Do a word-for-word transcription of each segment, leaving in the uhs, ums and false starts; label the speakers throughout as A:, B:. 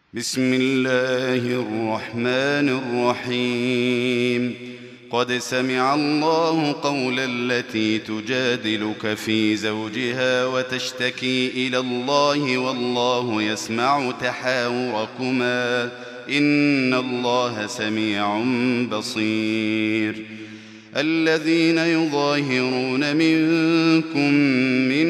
A: بسم الله الرحمن الرحيم. قد سمع الله قول التي تجادلك في زوجها وتشتكي إلى الله والله يسمع تحاوركما إن الله سميع بصير. الذين يظاهرون منكم من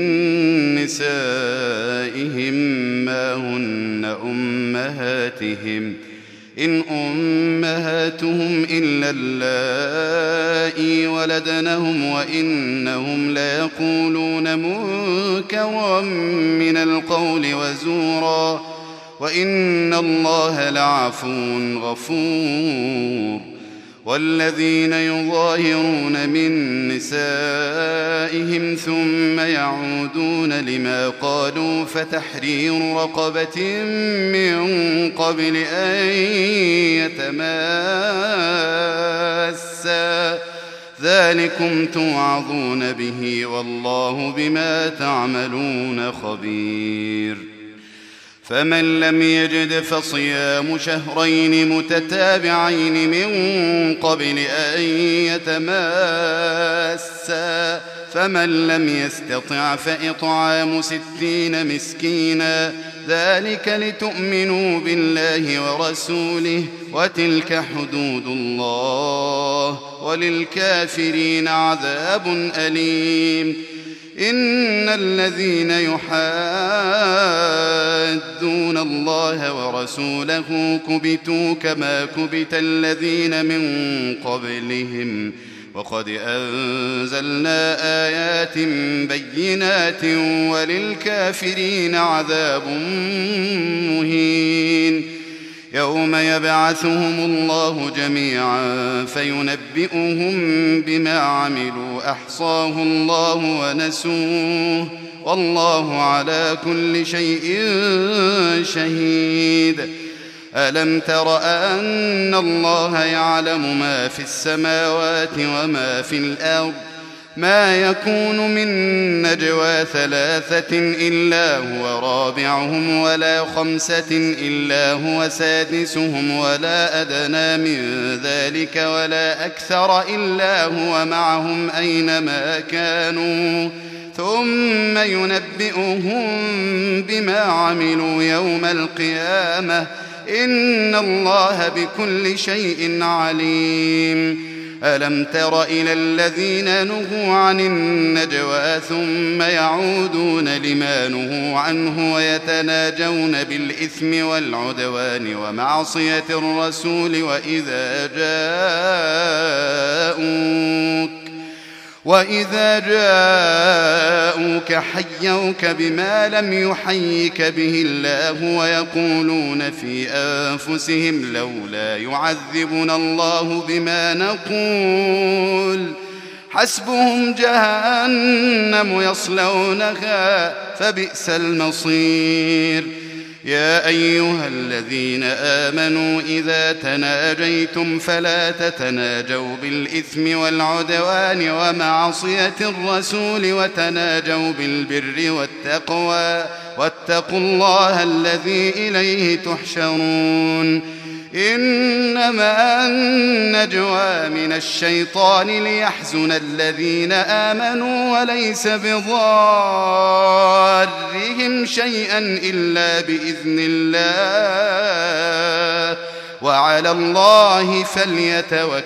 A: نسائهم ما هن أمهاتهم إن أمهاتهم إلا اللائي ولدنهم وإنهم ليقولون منكرا من القول وزورا وإن الله لعفو غفور. والذين يظاهرون من نسائهم ثم يعودون لما قالوا فتحرير رقبة من قبل أن يتماسا ذلكم توعظون به والله بما تعملون خبير. فمن لم يجد فصيام شهرين متتابعين من قبل أن يتماسا فمن لم يستطع فإطعام ستين مسكينا ذلك لتؤمنوا بالله ورسوله وتلك حدود الله وللكافرين عذاب أليم. إن الذين يحادون الله ورسوله كبتوا كما كبت الذين من قبلهم وقد أنزلنا آيات بينات وللكافرين عذاب مهين. يوم يبعثهم الله جميعا فينبئهم بما عملوا أحصاه الله ونسوه والله على كل شيء شهيد. ألم تر أن الله يعلم ما في السماوات وما في الأرض ما يكون من نجوى ثلاثة إلا هو رابعهم ولا خمسة إلا هو سادسهم ولا أدنى من ذلك ولا أكثر إلا هو معهم أينما كانوا ثم ينبئهم بما عملوا يوم القيامة إن الله بكل شيء عليم. ألم تر إلى الذين نهوا عن النجوى ثم يعودون لما نهوا عنه ويتناجون بالإثم والعدوان ومعصية الرسول وإذا جاءوك وإذا جاءوك حيوك بما لم يحيك به الله ويقولون في أنفسهم لولا يعذبنا الله بما نقول حسبهم جهنم يصلونها فبئس المصير. يا أيها الذين آمنوا إذا تناجيتم فلا تتناجوا بالإثم والعدوان ومعصية الرسول وتناجوا بالبر والتقوى واتقوا الله الذي إليه تحشرون. إنما النجوى من الشيطان ليحزن الذين آمنوا وليس بضارهم شيئا إلا بإذن الله وعلى الله فليتوكل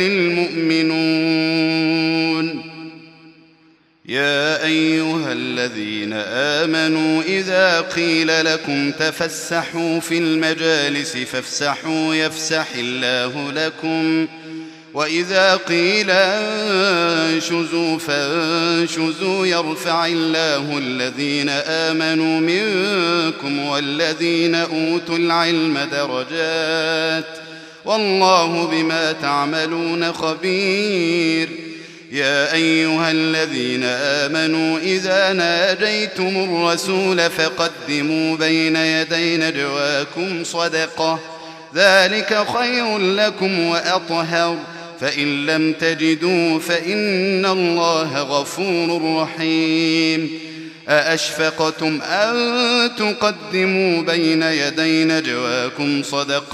A: المؤمنون. يا أيها الذين آمنوا إذا قيل لكم تفسحوا في المجالس فافسحوا يفسح الله لكم وإذا قيل انشزوا فانشزوا يرفع الله الذين آمنوا منكم والذين أوتوا العلم درجات والله بما تعملون خبير. يا أيها الذين آمنوا إذا ناجيتم الرسول فقدموا بين يدي نجواكم صدقة ذلك خير لكم وأطهر فإن لم تجدوا فإن الله غفور رحيم. أأشفقتم أن تقدموا بين يدي نجواكم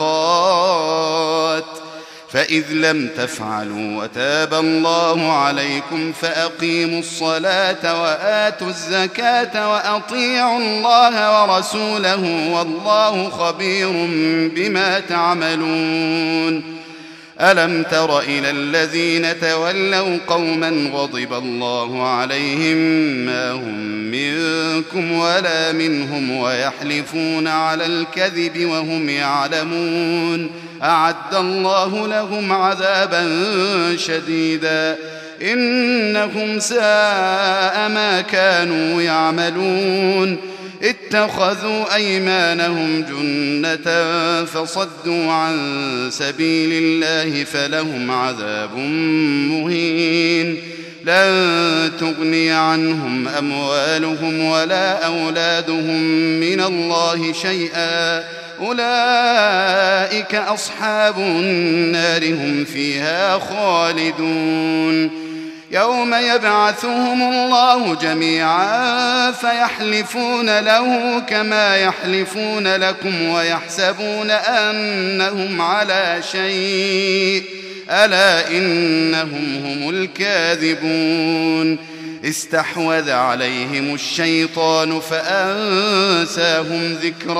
A: صدقات فإذ لم تفعلوا وتاب الله عليكم فأقيموا الصلاة وآتوا الزكاة وأطيعوا الله ورسوله والله خبير بما تعملون. ألم تر إلى الذين تولوا قوما غضب الله عليهم ما هم منكم ولا منهم ويحلفون على الكذب وهم يعلمون أعد الله لهم عذابا شديدا إنهم ساء ما كانوا يعملون. اتخذوا أيمانهم جنة فصدوا عن سبيل الله فلهم عذاب مهين. لن تغني عنهم أموالهم ولا أولادهم من الله شيئا أولئك أصحاب النار هم فيها خالدون. يوم يبعثهم الله جميعا فيحلفون له كما يحلفون لكم ويحسبون أنهم على شيء ألا إنهم هم الكاذبون. استحوذ عليهم الشيطان فأنساهم ذكر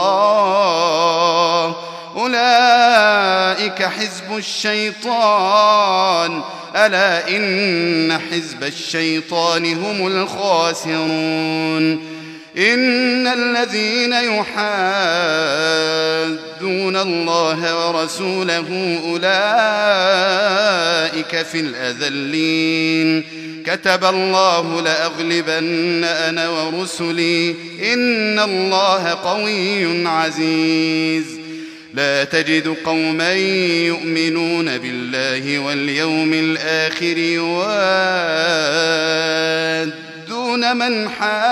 A: الله أولئك حزب الشيطان ألا إن حزب الشيطان هم الخاسرون. إن الذين يحادون الله ورسوله أولئك في الأذلين. كتب الله لأغلبن أنا ورسلي إن الله قوي عزيز. لا تجد قوما يؤمنون بالله واليوم الآخر يوادون من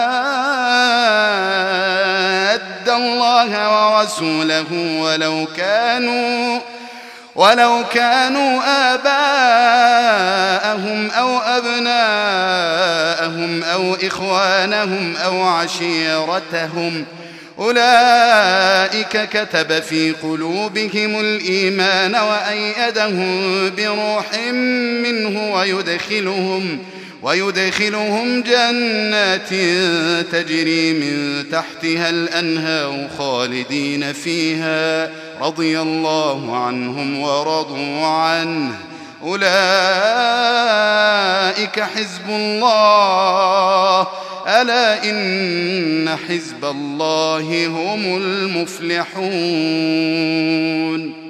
A: حاد الله ورسوله ولو كانوا ولو كانوا آباءهم أو أبناءهم أو إخوانهم أو عشيرتهم أولئك كتب في قلوبهم الإيمان وأيدهم بروح منه ويدخلهم ويدخلهم جنات تجري من تحتها الأنهار خالدين فيها رضي الله عنهم ورضوا عنه أولئك حزب الله ألا إن حزب الله هم المفلحون.